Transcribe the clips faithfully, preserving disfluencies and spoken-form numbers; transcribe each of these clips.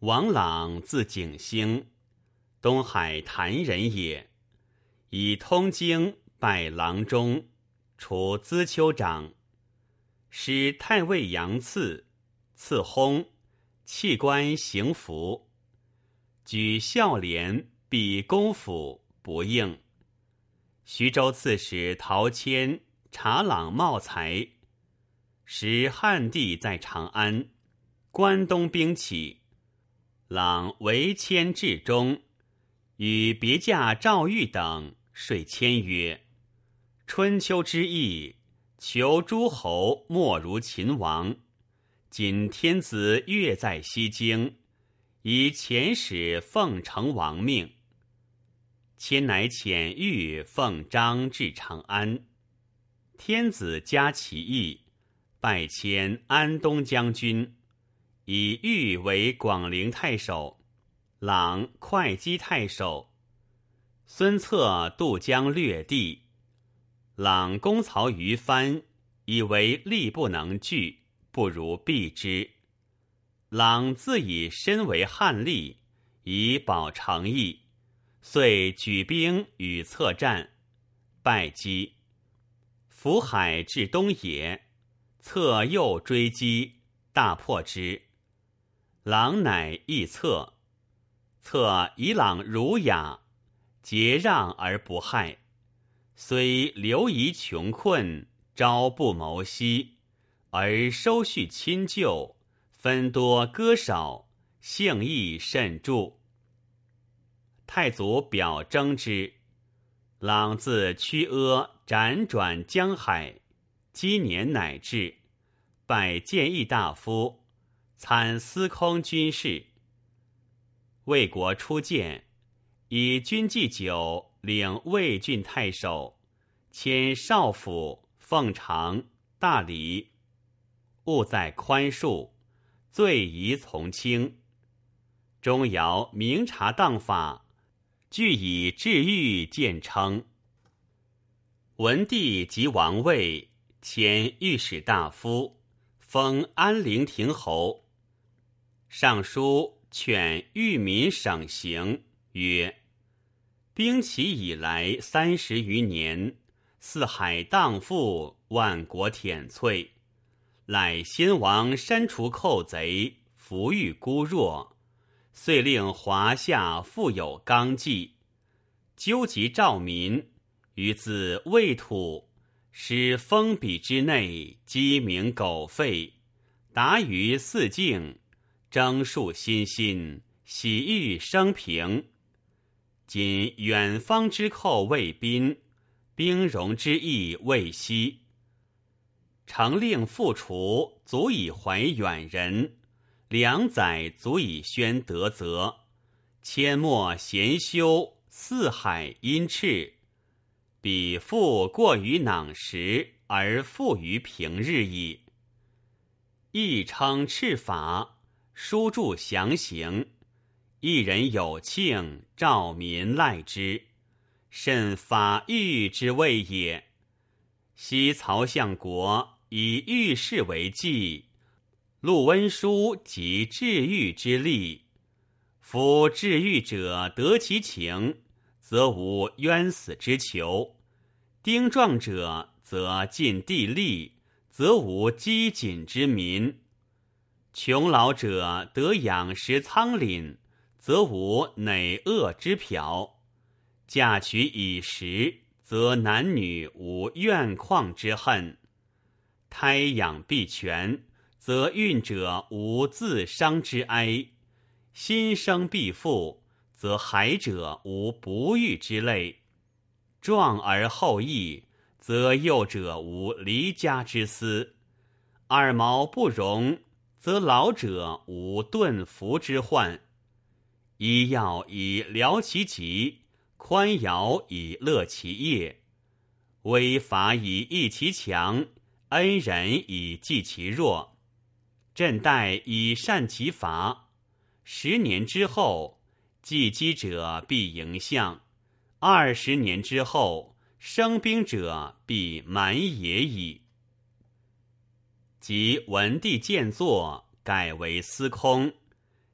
王朗字景兴，东海谭人也。以通经拜郎中，除资丘长，使太尉杨赐，赐薨，弃官行服。举孝廉避公府，不应。徐州刺史陶谦察朗茂才，时汉帝在长安，关东兵起，朗为谦至中，与别驾赵玉等说谦曰：春秋之义，求诸侯莫如秦王。今天子跃在西京，以遣使奉承王命。谦乃遣玉奉章至长安。天子加其意，拜迁安东将军，以玉为广陵太守，朗会稽太守。孙策渡江略地，朗攻曹于藩，以为力不能拒，不如避之。朗自以身为汉吏，以保诚意，遂举兵与策战，败击。浮海至东野，策又追击，大破之。朗乃易策，策以朗儒雅，节让而不害，虽流夷穷困，朝不谋息，而收恤亲旧，分多割少，性义甚著。太祖表征之，朗自曲阿辗转江海，积年乃至，拜谏议大夫，参司空军事。魏国初建，以军祭酒领魏郡太守，迁少府、奉常、大理。务在宽恕，罪宜从轻。钟繇明察当法，俱以治狱见称。文帝即王位，迁御史大夫，封安陵亭侯。上书劝御民省刑，曰：兵起以来三十余年，四海荡妇，万国舔瘁，赖先王删除寇贼，抚育孤弱，遂令华夏富有纲纪，纠集兆民，于自魏土，使封笔之内鸡鸣狗吠，达于四境，征戍欣欣，喜欲生平。今远方之寇未宾，兵戎之役未息，诚令复除，足以怀远人；两载足以宣德泽。阡陌闲修，四海阴赤。彼复过于囊时，而富于平日矣。亦称敕法，书著详行。一人有庆，兆民赖之，甚法御之谓也。昔曹相国以御史为计，录温书及治狱之例。夫治狱者得其情，则无冤死之求；丁壮者则尽地利，则无饥馑之民；穷老者得养食仓廪，则无馁恶之瓢；嫁娶以时，则男女无怨旷之恨；胎养必全，则孕者无自伤之哀；心生必富，则孩者无不育之类；壮而后益，则幼者无离家之思；二毛不容，则老者无顿服之患。医药以疗其疾，宽徭以乐其业，威法以抑其强，恩人以济其弱，朕待以善其法。十年之后，继击者必迎相；二十年之后，生兵者必满也矣。及文帝建作，改为司空，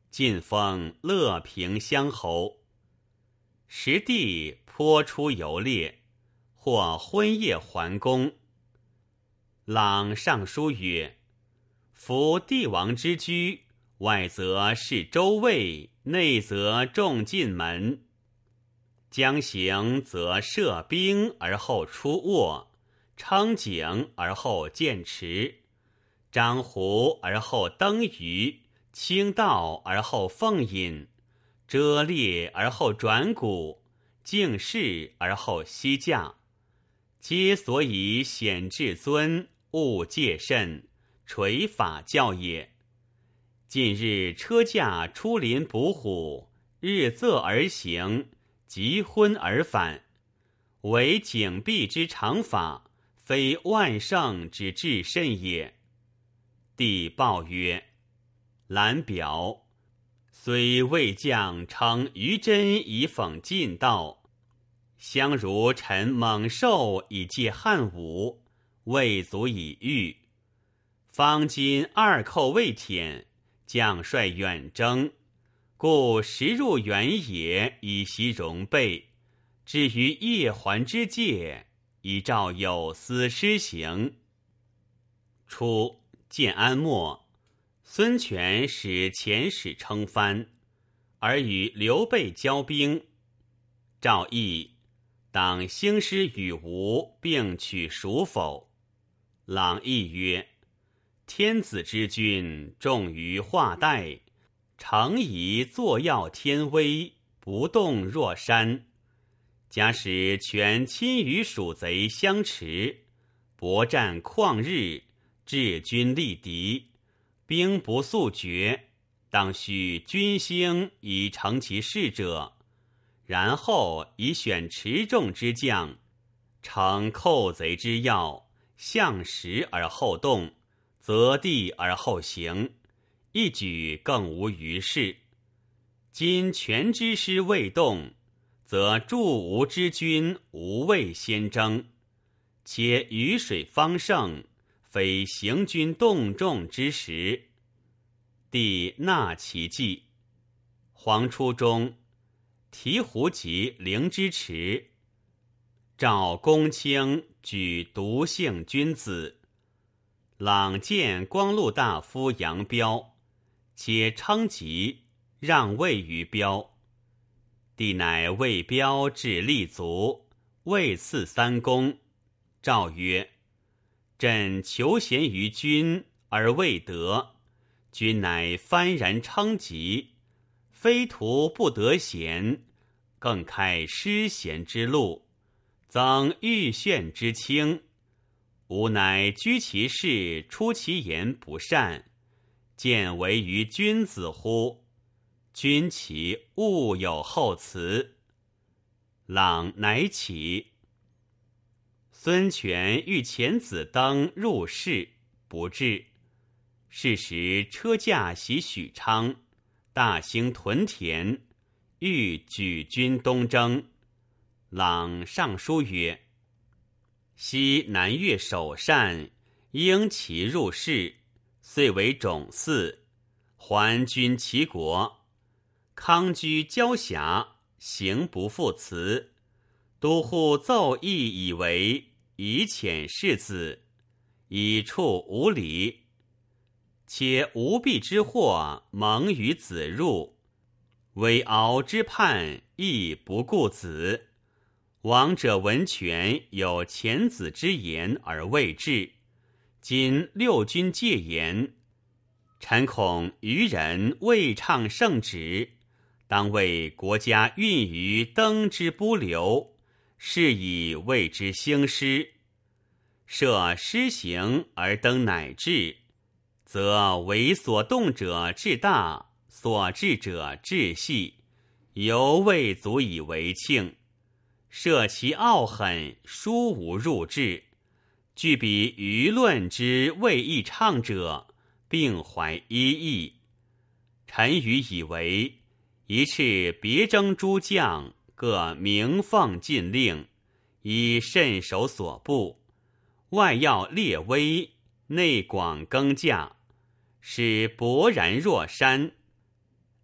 晋封乐平乡侯。时帝颇出游猎，或昏夜还宫。朗上书曰：夫帝王之居，外则是周卫，内则重进门。将行则设兵而后出卧，称景而后见池，张壶而后登鱼，清道而后奉饮，遮猎而后转谷，敬事而后息驾，皆所以显至尊，务戒慎，垂法教也。近日车驾出林捕虎，日仄而行，即昏而返，为景蔽之常法，非万圣之至甚也。帝报曰：览表，虽魏将称于真以讽晋道，相如陈猛兽以戒汉武，未足以御。方今二寇未舔，将率远征，故时入原野以习容备，至于夜还之戒，依照有司施行。初，建安末，孙权使遣使称藩，而与刘备交兵。赵议当兴师与吴，并取蜀否？朗议曰：天子之君，重于化代，诚宜作要天威，不动若山。假使权亲与蜀贼相持，搏战旷日，治军力敌，兵不速决，当须军兴以成其事者，然后以选持重之将，成寇贼之要，向时而后动，择地而后行，一举更无余事。今权之师未动，则助吴之军无畏先征，且雨水方盛，非行军动众之时。帝纳其计。黄初中，提壶及灵芝池，赵公卿举独姓君子。朗见光禄大夫杨彪，且称疾，让位于彪。帝乃为彪至立足，位赐三公。诏曰：朕求贤于君而未得，君乃幡然称疾，非徒不得贤，更开失贤之路，增欲炫之轻。吾乃居其事，出其言不善，见为于君子乎？君其勿有厚辞。朗乃起。孙权欲遣子登入室，不至。是时车驾袭许昌，大兴屯田，欲举军东征。朗上书曰：昔南越首善，应其入室，遂为种嗣，还君其国。康居交辖，行不复辞。都护奏议以为以遣世子，以处无礼。且无弊之祸蒙于子入，为敖之叛亦不顾子。王者闻权有遣子之言而未至，今六军戒严，臣恐愚人未倡圣旨，当为国家运于登之不留，是以谓之兴师。设施行而登乃至，则为所动者至大，所至者至细，犹未足以为庆。设其傲狠，殊无入智，具比舆论之未易畅者，并怀一义。臣愚以为，一斥别征诸将，各鸣奉禁令，以慎守所部，外要列威，内广更驾，使勃然若山。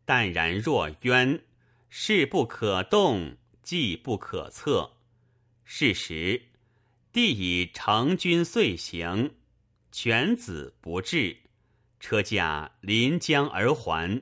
淡然若渊，势不可动，计不可测。是时，帝以成军遂行，犬子不至，车驾临江而还。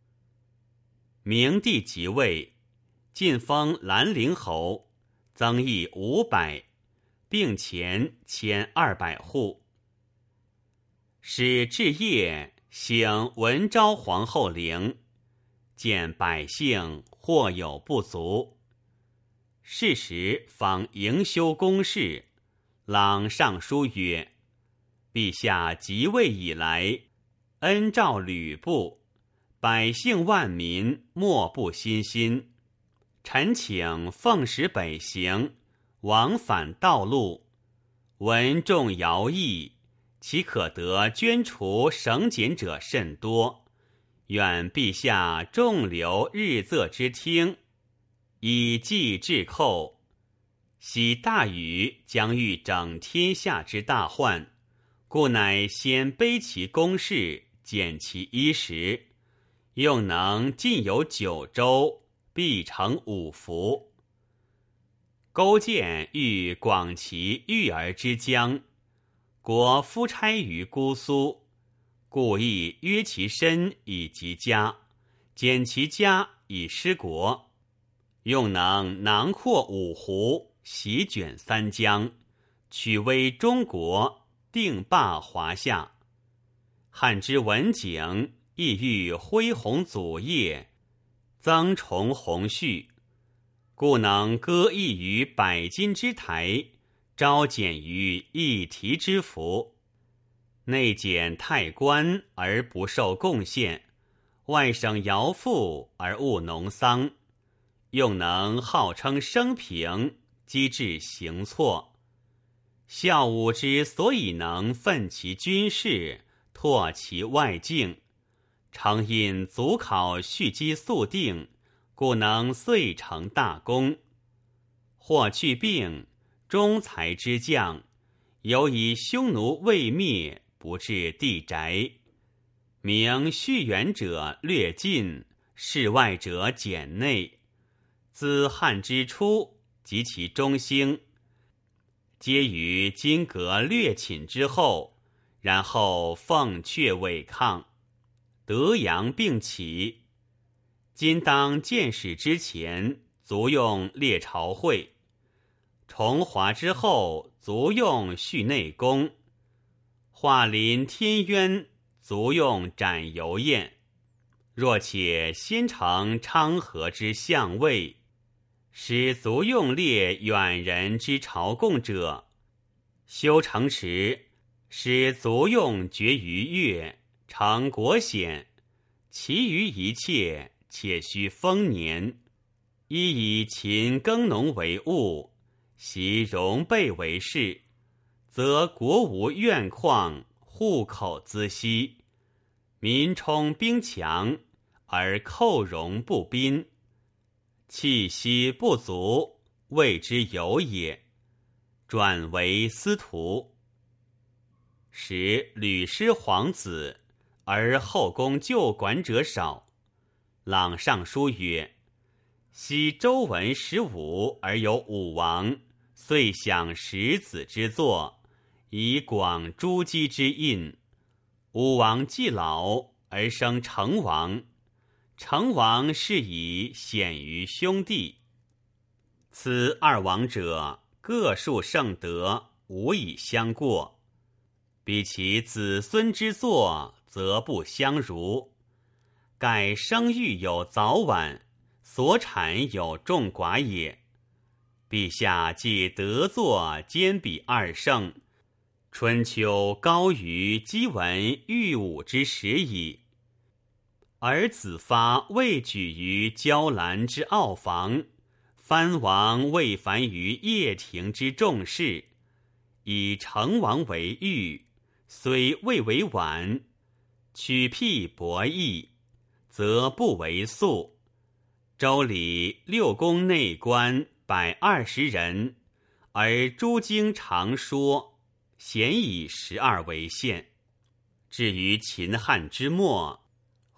明帝即位，晋封兰陵侯，增邑五百，并前千二百户。使至夜，省文昭皇后陵，见百姓或有不足。是时方营修宫室，朗上书曰：陛下即位以来，恩照吕布，百姓万民莫不欣欣。臣请奉使北行，往返道路，闻众徭役，其可得捐除省俭者甚多。愿陛下众留日仄之听，以济治寇。昔大禹将欲整天下之大患，故乃先卑其宫室，减其衣食，用能尽有九州，必成五福。勾践欲广其育儿之疆，国夫差于姑苏，故意约其身以及家，减其家以失国，用能囊括五湖，席卷三江，取威中国，定霸华夏。汉之文景亦欲恢弘祖业，增崇弘序，故能歌邑于百金之台，招简于一提之服。内减太官而不受贡献，外省徭赋而务农桑，用能号称生平，机智行错。孝武之所以能奋其军事，拓其外境，常因祖考蓄积速定，故能遂成大功。或去病，中才之将，犹以匈奴未灭，不至地宅。明续远者略尽，事外者简内。自汉之初，及其中兴，皆于金革略寝之后，然后奉阙违抗，德阳并起。今当建始之前，卒用列朝会；重华之后，卒用续内宫；化临天渊，卒用斩游宴。若且先成昌河之相位，使卒用列远人之朝贡者，修城池，使卒用绝于越，成国显，其余一切且须丰年。一以勤耕农为务，习戎备为事，则国无怨旷，户口滋息，民充兵强，而寇戎不宾，气息不足，谓之有也。转为司徒，使屡失皇子，而后宫旧管者少。朗上书曰：昔周文十五而有武王，遂享十子之作，以广诸姬之印。武王既老，而生成王，成王是以显于兄弟。此二王者，各述圣德，无以相过。比其子孙之作，则不相如。盖生育有早晚，所产有众寡也。陛下既得作兼比二圣，春秋高于姬文御武之时矣。而子发未举于娇兰之傲房，藩王未凡于掖庭之重事，以成王为御，虽未为晚，取辟博弈，则不为素。周礼六宫内官百二十人，而诸经常说，咸以十二为限。至于秦汉之末，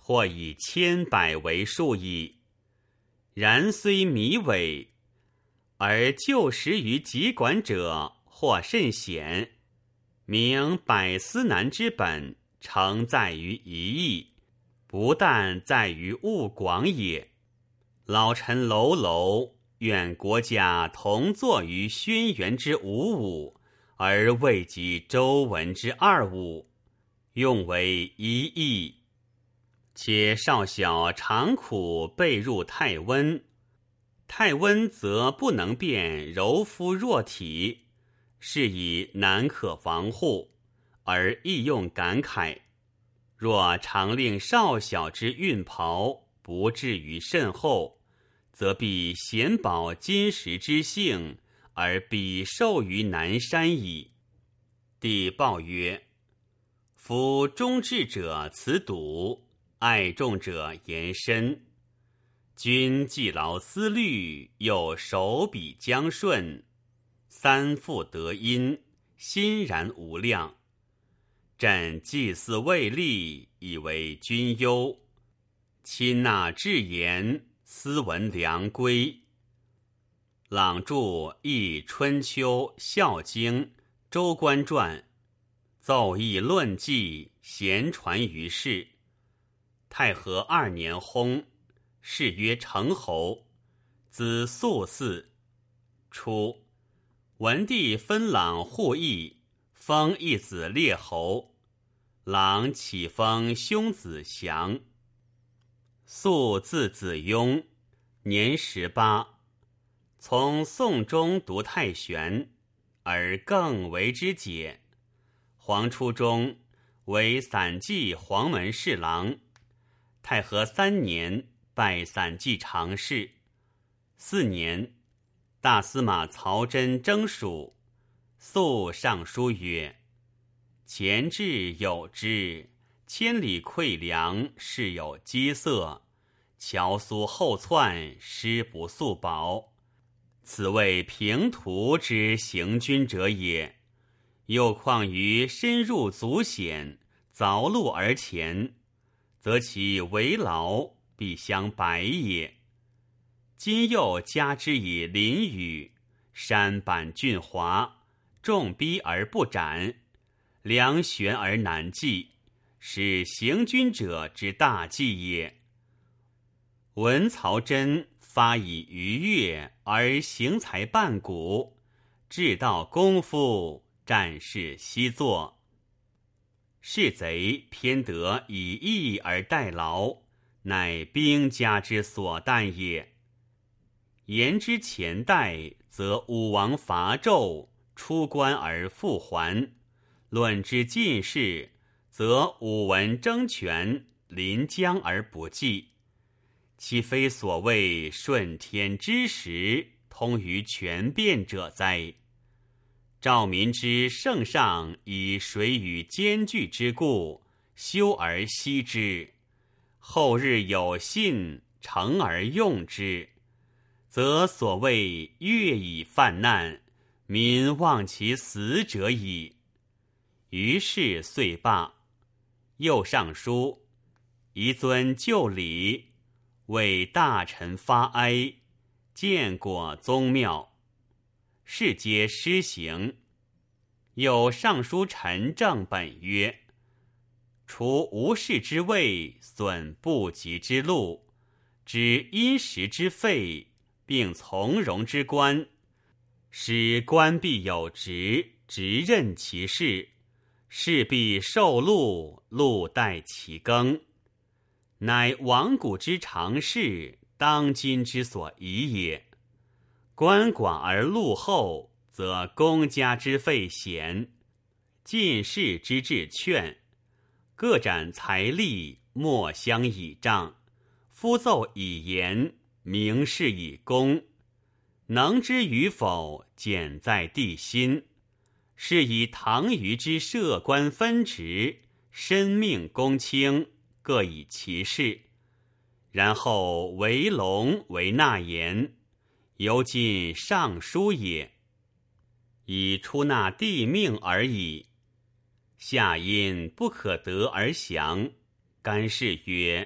或以千百为数矣。然虽弥伪，而就实于己管者，或甚险。明百思难之本，诚在于一义，不但在于物广也。老臣楼楼愿国家同坐于轩辕之五五，而未及周文之二五，用为一义。且少小常苦被入太温，太温则不能辨柔肤弱体，是以难可防护，而亦用感慨。若常令少小之运袍不至于甚厚，则必显保金石之性，而彼受于南山矣。帝报曰：夫忠志者辞笃，爱重者言深。君既劳思虑，又手笔将顺，三复得因，欣然无量。朕祭祀未立，以为君忧。亲纳至言，斯闻良规。朗著《易春秋》《孝经》《周官传》，奏议论记，咸传于世。太和二年薨，谥曰成侯，子肃嗣。初，文帝分朗护义，封一子列侯，朗启封兄子祥。肃字子雍，年十八，从宋中读太玄，而更为之解。黄初中，为散骑黄门侍郎。太和三年，拜散骑常侍。四年，大司马曹真征蜀，肃上书曰：前志有之，千里馈粮，事有饥色，乔苏后窜，师不速保。此谓平途之行军者也。又况于深入足险，凿路而前，则其为劳，必相百也。今又加之以淋雨，山坂峻滑，重逼而不斩，粮悬而难济，是行军者之大忌也。闻曹真发以逾越，而行才半古，治道功夫，战事悉作。士贼偏得以义而代劳，乃兵家之所惮也。言之前代，则武王伐纣，出关而复还；论之近世，则武文争权，临江而不济。岂非所谓顺天之时，通于权变者哉？赵民之圣上以水与兼具之故，修而息之，后日有信，成而用之，则所谓乐以犯难，民忘其死者矣。于是遂罢。又上书，宜遵旧礼，为大臣发哀，建果宗庙，是皆施行。有上书陈正本曰：除无事之位，损不及之禄，知因时之费，并从容之官，使官必有职，职任其事，事必受禄，禄待其耕，乃往古之常事，当今之所宜也。官寡而禄厚，则公家之费显，进士之志劝，各展财力，莫相倚仗，夫奏以言，明示以公，能之与否，简在地心。是以唐虞之设官分职，申命公卿，各以其事，然后为龙为纳言，犹今尚书也，以出纳帝命而已。下因不可得而降，干事曰：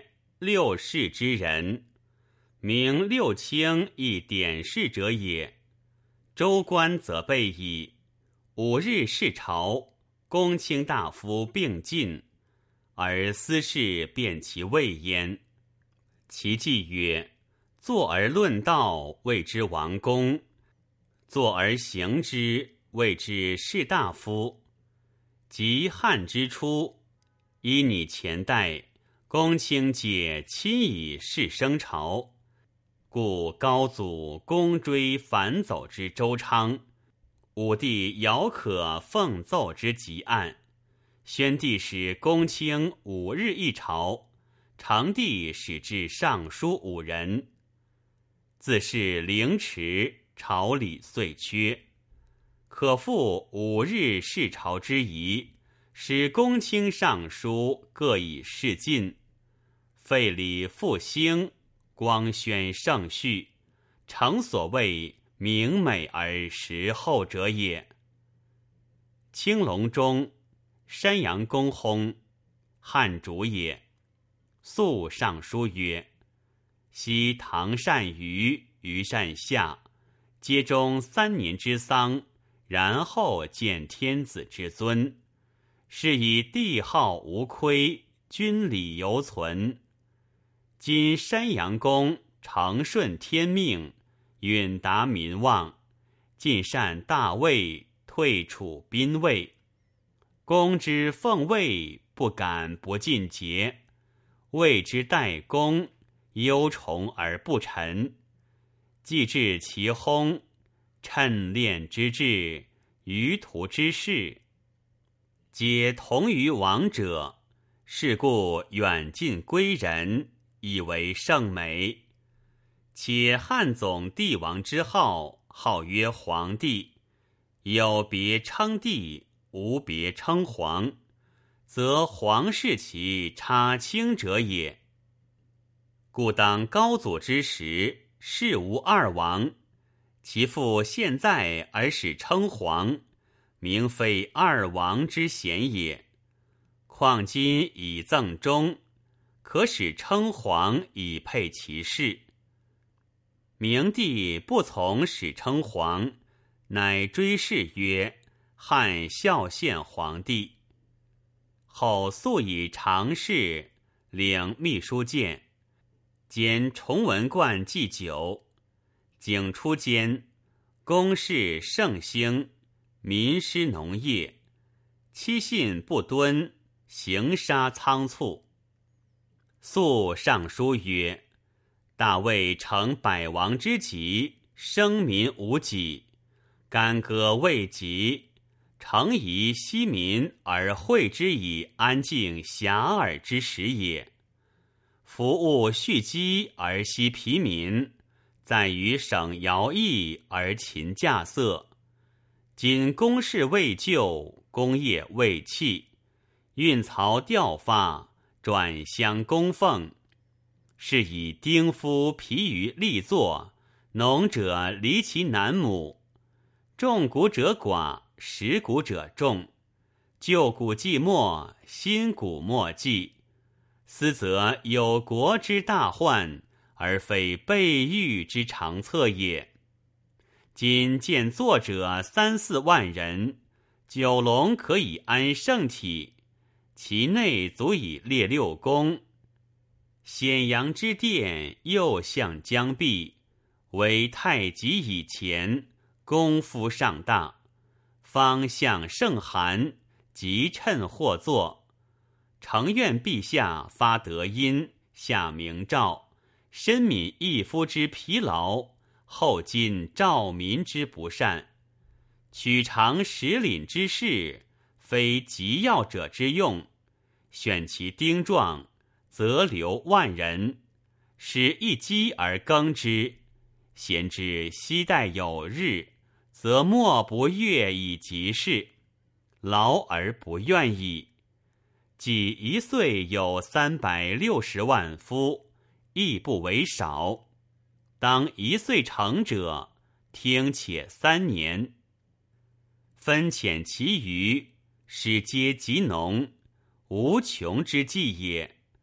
六世之人，名六卿亦典士者也。州官则备矣。五日视朝，公卿大夫并进，而司事辨其位焉。其记曰：坐而论道，谓之王公；坐而行之，谓之士大夫。及汉之初，依你前代，公卿皆亲以事升朝，故高祖公追反走之周昌，武帝遥可奉奏之极案，宣帝使公卿五日一朝，成帝使至尚书五人。自是凌迟，朝礼遂缺。可复五日视朝之仪，使公卿尚书各以事尽，废礼复兴，光宣圣序，诚所谓明美而实厚者也。青龙中，山阳公薨，汉主也。肃上书曰：昔唐善虞、虞善夏，皆终三年之丧，然后见天子之尊，是以帝号无亏，君礼犹存。今山阳公承顺天命，允达民望，尽善大位，退处宾位。公之奉位，不敢不尽节；位之待公，忧崇而不臣。既至其薨，趁练之志，余途之事，皆同于王者，是故远近归仁，以为圣美。且汉总帝王之号，号曰皇帝，有别称帝，无别称皇，则皇是其差卿者也。故当高祖之时，世无二王，其父现在而使称皇，名非二王之嫌也。况今以赠终，可使称皇以配其事。明帝不从使称皇，乃追谥曰汉孝献皇帝。后素以常侍，领秘书监，兼崇文观祭酒。景初间，公事盛兴，民施农业，期信不敦，行杀仓促。肃上书曰：大魏成百王之极，生民无己，干戈未及，诚宜息民而惠之以安静遐迩之时也。服务蓄积而息疲民，在于省徭役而勤稼穑。今公事未就，功业未弃，运曹调发，转乡供奉，是以丁夫疲于力作，农者离其男母，种谷者寡，食谷者众，旧谷既没，新谷莫继，斯则有国之大患，而非备御之长策也。今见作者三四万人，九龙可以安圣体，其内足以列六宫。显阳之殿右向江壁，为太极以前，功夫尚大，方向盛寒，即趁或作。诚愿陛下发德音，下明诏，深悯一夫之疲劳，后今兆民之不善，取长实领之事，非急要者之用，选其丁壮，则留万人，使一饥而耕之。贤之昔待有日，则莫不悦以及事，劳而不愿矣。即一岁有三百六十万夫，亦不为少。当一岁成者，听且三年。分遣其余，使皆极农，无穷之计也。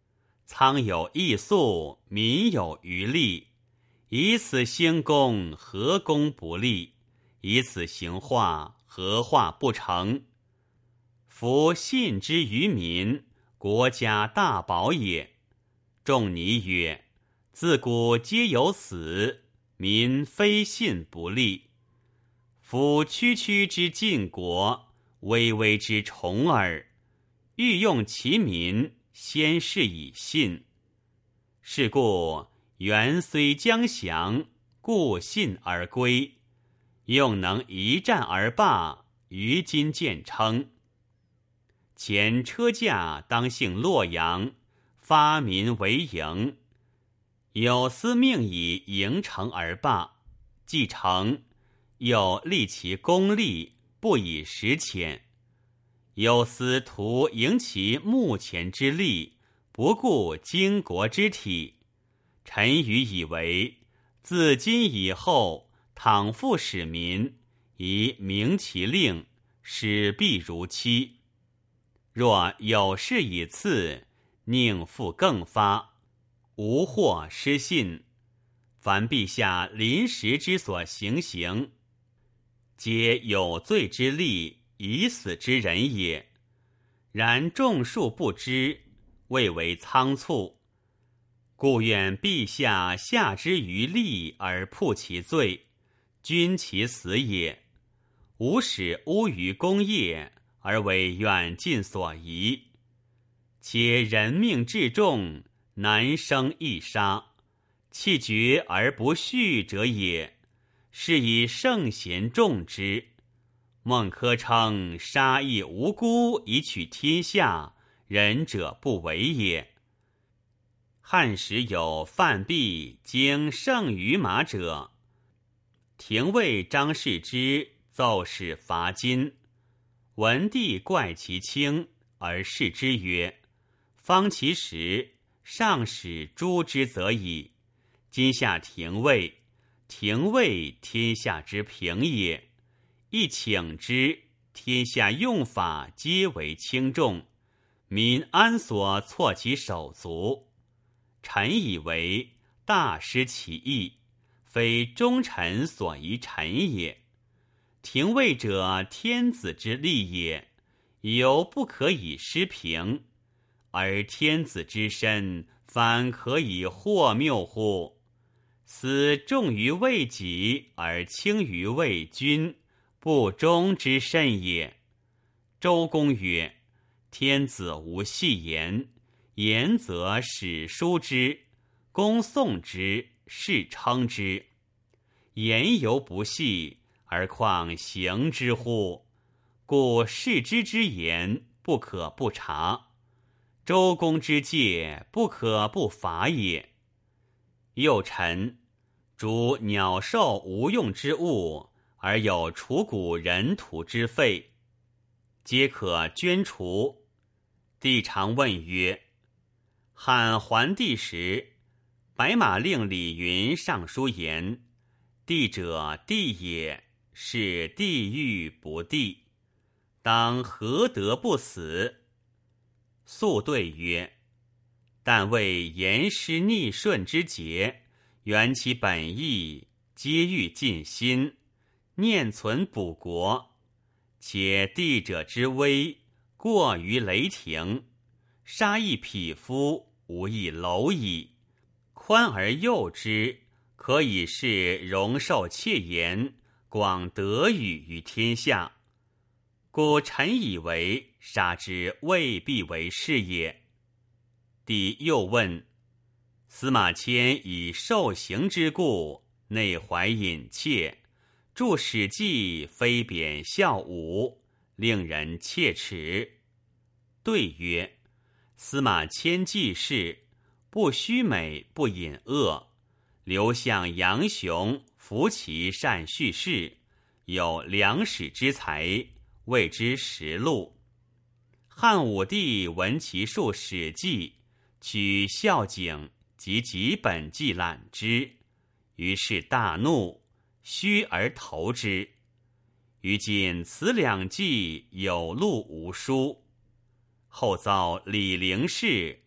苍有易粟，民有余力。以此兴功，何功不立？以此行化，何化不成？夫信之于民，国家大宝也。仲尼曰：自古皆有死，民非信不立。夫区区之晋国，巍巍之重耳。欲用其民，先是以信。是故元虽将降，故信而归。用能一战而罢，于今见称。前车驾当幸洛阳，发民为营。有司命以营城而罢，既成，又立其功利，不以实潜。有司图营其目前之利，不顾经国之体。臣愚以为，自今以后，倘复使民，宜明其令，使必如期。若有事以次，宁复更发，无或失信。凡陛下临时之所行刑，皆有罪之吏，已死之人也。然众数不知，未为仓促。故愿陛下下之于吏而铺其罪，均其死也。无使污于公业，而为远近所宜。且人命至重，难生易杀，弃绝而不恤者也。是以圣贤重之。孟轲称杀亦无辜以取天下，仁者不为也。汉时有范跸经胜于马者，廷尉张世之奏使罚金。文帝怪其轻，而视之曰：方其时，上使诛之则已。今下廷尉，廷尉天下之平也。亦请之，天下用法皆为轻重，民安所错其手足？臣以为大失其意，非忠臣所宜臣也。廷尉者，天子之利也，犹不可以失平，而天子之身，反可以惑谬乎？斯重于为己，而轻于为君，不忠之甚也。周公曰：天子无戏言，言则史书之，公颂之，世称之。言犹不戏，而况行之乎？故世之之言，不可不察；周公之戒，不可不罚也。又臣逐鸟兽无用之物，而有除谷人土之废，皆可捐除。帝常问曰：汉桓帝时，白马令李云上书言：帝者，帝也，是地狱不帝，当何得不死？肃对曰：但为言师逆顺之节，原其本意，皆欲尽心，念存补国。且帝者之威，过于雷霆，杀一匹夫，无一蝼蚁。宽而诱之，可以是容受窃言，广德语于天下。故臣以为杀之未必为是也。帝又问：司马迁以受刑之故，内怀隐切，著《史记》非贬笑武，令人切齿。对曰：司马迁记事，不虚美，不隐恶，刘向、杨雄服其善叙事，有良史之才，谓之实录。汉武帝闻其述《史记》，取孝景及几本纪览之，于是大怒，虚而投之。于今此两纪有录无书。后遭李陵氏，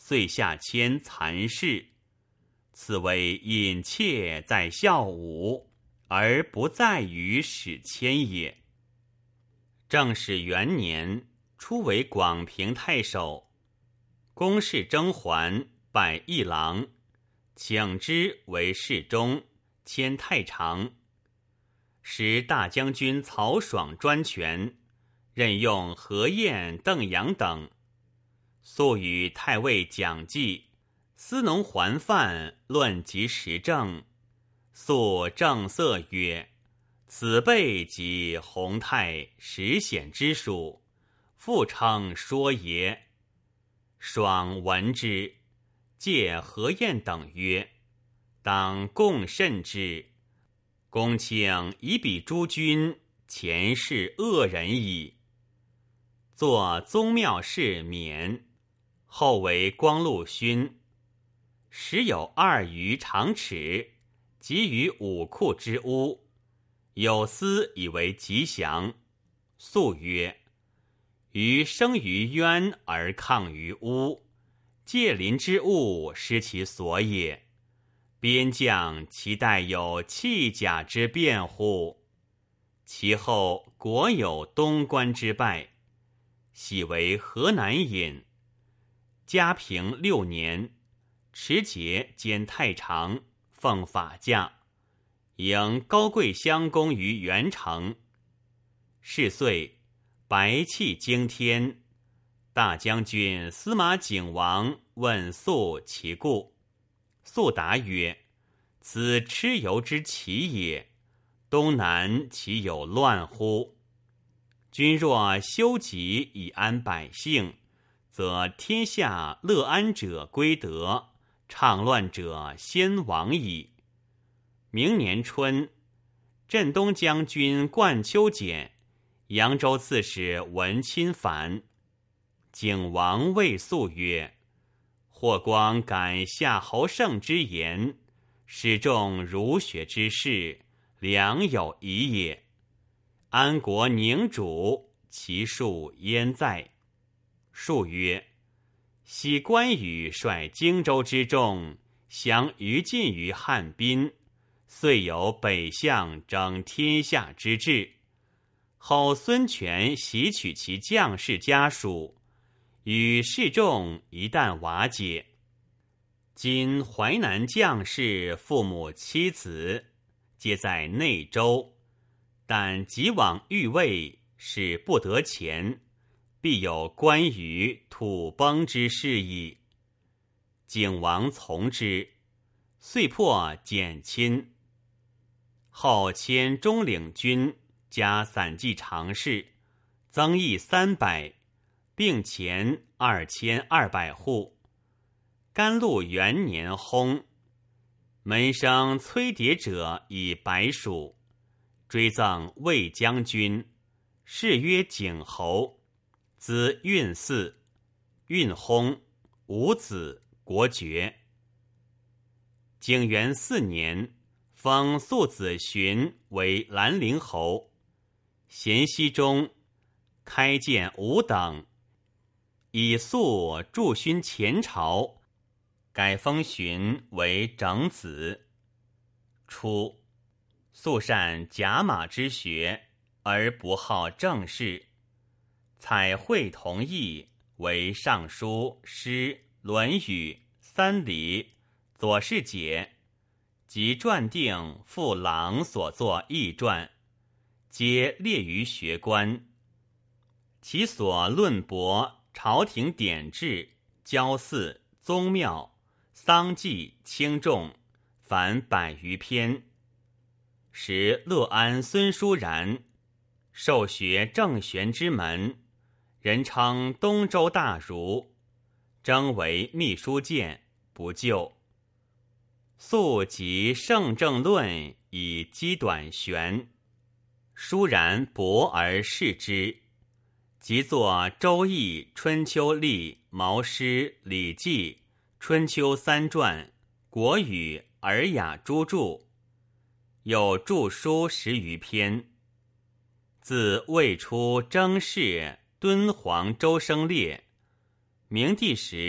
遂下迁蚕室。此为隐妾在孝武，而不在于使迁也。正始元年，初为广平太守，公事征还，拜议郎，请之为侍中，迁太常。时大将军曹爽专权，任用何晏、邓阳等。素与太尉蒋济、司农桓范论及时政，素正色曰：“此辈即弘泰实显之属，复称说也。”爽闻之，借何晏等曰：“当共慎之。公卿以彼诸君，前世恶人矣。”作宗庙事免，后为光禄勋。时有二余长尺，及于武库之屋，有司以为吉祥。素曰：“余生于渊而抗于屋，界邻之物失其所也。边将其待有弃甲之变乎？”其后国有东关之败，喜为河南尹。嘉平六年，持节兼太常，奉法驾，迎高贵乡公于元城。是岁，白气惊天。大将军司马景王问素其故，素答曰：“此蚩尤之起也，东南岂有乱乎？君若修己以安百姓，则天下乐安者归德，倡乱者先亡矣。”明年春，镇东将军冠丘简、扬州刺史文钦反。景王谓素曰：“霍光感夏侯胜之言，始重儒学之事，良有疑也。安国宁主，其数焉在？”述曰：“昔关羽率荆州之众，降于禁于汉滨，遂有北向争天下之志。后孙权袭取其将士家属，与士众一旦瓦解。今淮南将士父母妻子，皆在内州，但急往御魏，使不得前，必有关羽土崩之势矣。”景王从之，遂破简亲。后迁中领军，加散骑常侍，增邑三百，并前二千二百户。甘露元年薨，门生崔牒者以白属，追赠魏将军，谥曰景侯，子运嗣。运薨，无子，国绝。景元四年，封肃子荀为兰陵侯。咸熙中，开建五等，以肃助勋前朝，改封荀为整子。初，肃善甲马之学，而不好政事，采会同义，为尚书、诗、论语、三礼、左氏解及传定父郎所作异传，皆列于学官。其所论驳朝廷典制、郊祀、宗庙、丧祭、轻重，凡百余篇。时乐安孙叔然受学正玄之门，人称东周大儒，征为秘书监，不就。素及圣正论以积短玄，殊然博而视之，即作周易、春秋历、毛诗、礼记、春秋三传、国语、尔雅诸著，有著书十余篇。自魏初征士敦煌周生烈，明帝时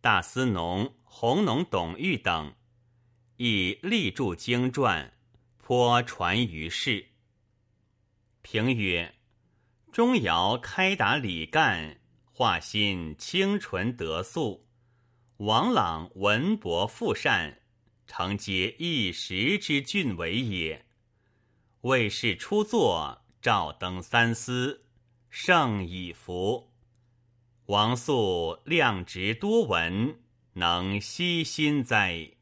大司农弘农董玉等，亦力著经传，颇传于世。评曰：钟繇开达理干，画心清纯德素；王朗文博富善，诚皆一时之俊伟也。魏氏初作，照登三司，圣以服。王肃量直多闻，能悉心哉！